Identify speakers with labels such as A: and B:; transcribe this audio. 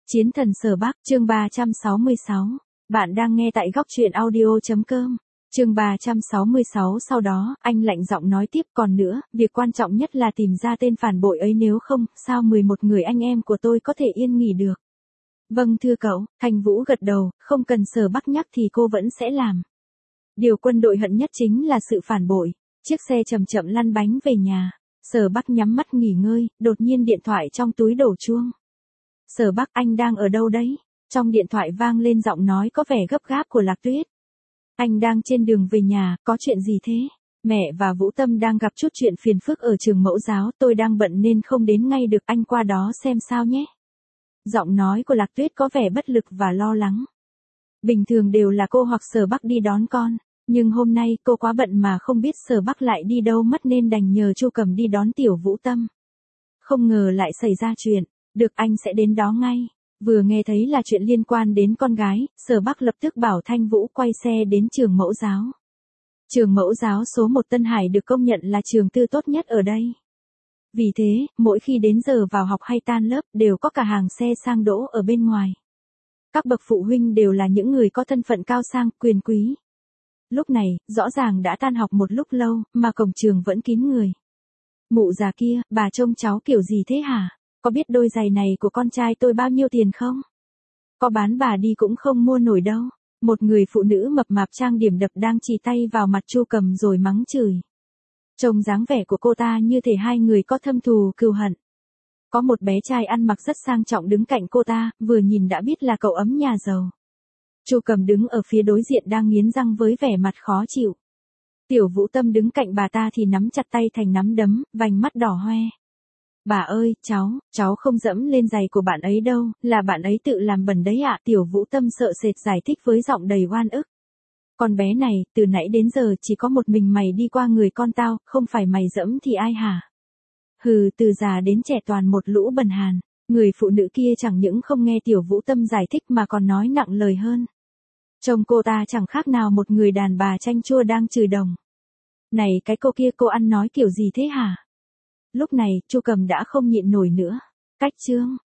A: Chiến thần Sở Bắc, chương 366. Bạn đang nghe tại góc truyện audio.com. Chương 366 sau đó, anh lạnh giọng nói tiếp còn nữa, việc quan trọng nhất là tìm ra tên phản bội ấy nếu không, sao 11 người anh em của tôi có thể yên nghỉ được. Vâng thưa cậu, Thanh Vũ gật đầu, không cần Sở Bắc nhắc thì cô vẫn sẽ làm. Điều quân đội hận nhất chính là sự phản bội. Chiếc xe chậm chậm lăn bánh về nhà. Sở Bắc nhắm mắt nghỉ ngơi, đột nhiên điện thoại trong túi đổ chuông. Sở Bắc anh đang ở đâu đấy? Trong điện thoại vang lên giọng nói có vẻ gấp gáp của Lạc Tuyết. Anh đang trên đường về nhà, có chuyện gì thế? Mẹ và Vũ Tâm đang gặp chút chuyện phiền phức ở trường mẫu giáo, tôi đang bận nên không đến ngay được, anh qua đó xem sao nhé. Giọng nói của Lạc Tuyết có vẻ bất lực và lo lắng. Bình thường đều là cô hoặc Sở Bắc đi đón con, nhưng hôm nay cô quá bận mà không biết Sở Bắc lại đi đâu mất nên đành nhờ Chu Cầm đi đón tiểu Vũ Tâm. Không ngờ lại xảy ra chuyện. Được, anh sẽ đến đó ngay. Vừa nghe thấy là chuyện liên quan đến con gái, Sở Bắc lập tức bảo Thanh Vũ quay xe đến trường mẫu giáo. Trường mẫu giáo số 1 Tân Hải được công nhận là trường tư tốt nhất ở đây. Vì thế, mỗi khi đến giờ vào học hay tan lớp đều có cả hàng xe sang đỗ ở bên ngoài. Các bậc phụ huynh đều là những người có thân phận cao sang, quyền quý. Lúc này, rõ ràng đã tan học một lúc lâu, mà cổng trường vẫn kín người. Mụ già kia, bà trông cháu kiểu gì thế hả? Có biết đôi giày này của con trai tôi bao nhiêu tiền không? Có bán bà đi cũng không mua nổi đâu. Một người phụ nữ mập mạp trang điểm đập đang chỉ tay vào mặt Chu Cầm rồi mắng chửi. Trông dáng vẻ của cô ta như thể hai người có thâm thù cừu hận. Có một bé trai ăn mặc rất sang trọng đứng cạnh cô ta, vừa nhìn đã biết là cậu ấm nhà giàu. Chu Cầm đứng ở phía đối diện đang nghiến răng với vẻ mặt khó chịu. Tiểu Vũ Tâm đứng cạnh bà ta thì nắm chặt tay thành nắm đấm, vành mắt đỏ hoe. Bà ơi, cháu không dẫm lên giày của bạn ấy đâu, là bạn ấy tự làm bẩn đấy ạ. Tiểu Vũ Tâm sợ sệt giải thích với giọng đầy oan ức. Con bé này, từ nãy đến giờ chỉ có một mình mày đi qua người con tao, không phải mày dẫm thì ai hả? Hừ, từ già đến trẻ toàn một lũ bần hàn. Người phụ nữ kia chẳng những không nghe Tiểu Vũ Tâm giải thích mà còn nói nặng lời hơn. Trông cô ta chẳng khác nào một người đàn bà chanh chua đang chửi đồng. Này cái cô kia, cô ăn nói kiểu gì thế hả? Lúc này, Chu Cầm đã không nhịn nổi nữa. Cách chương.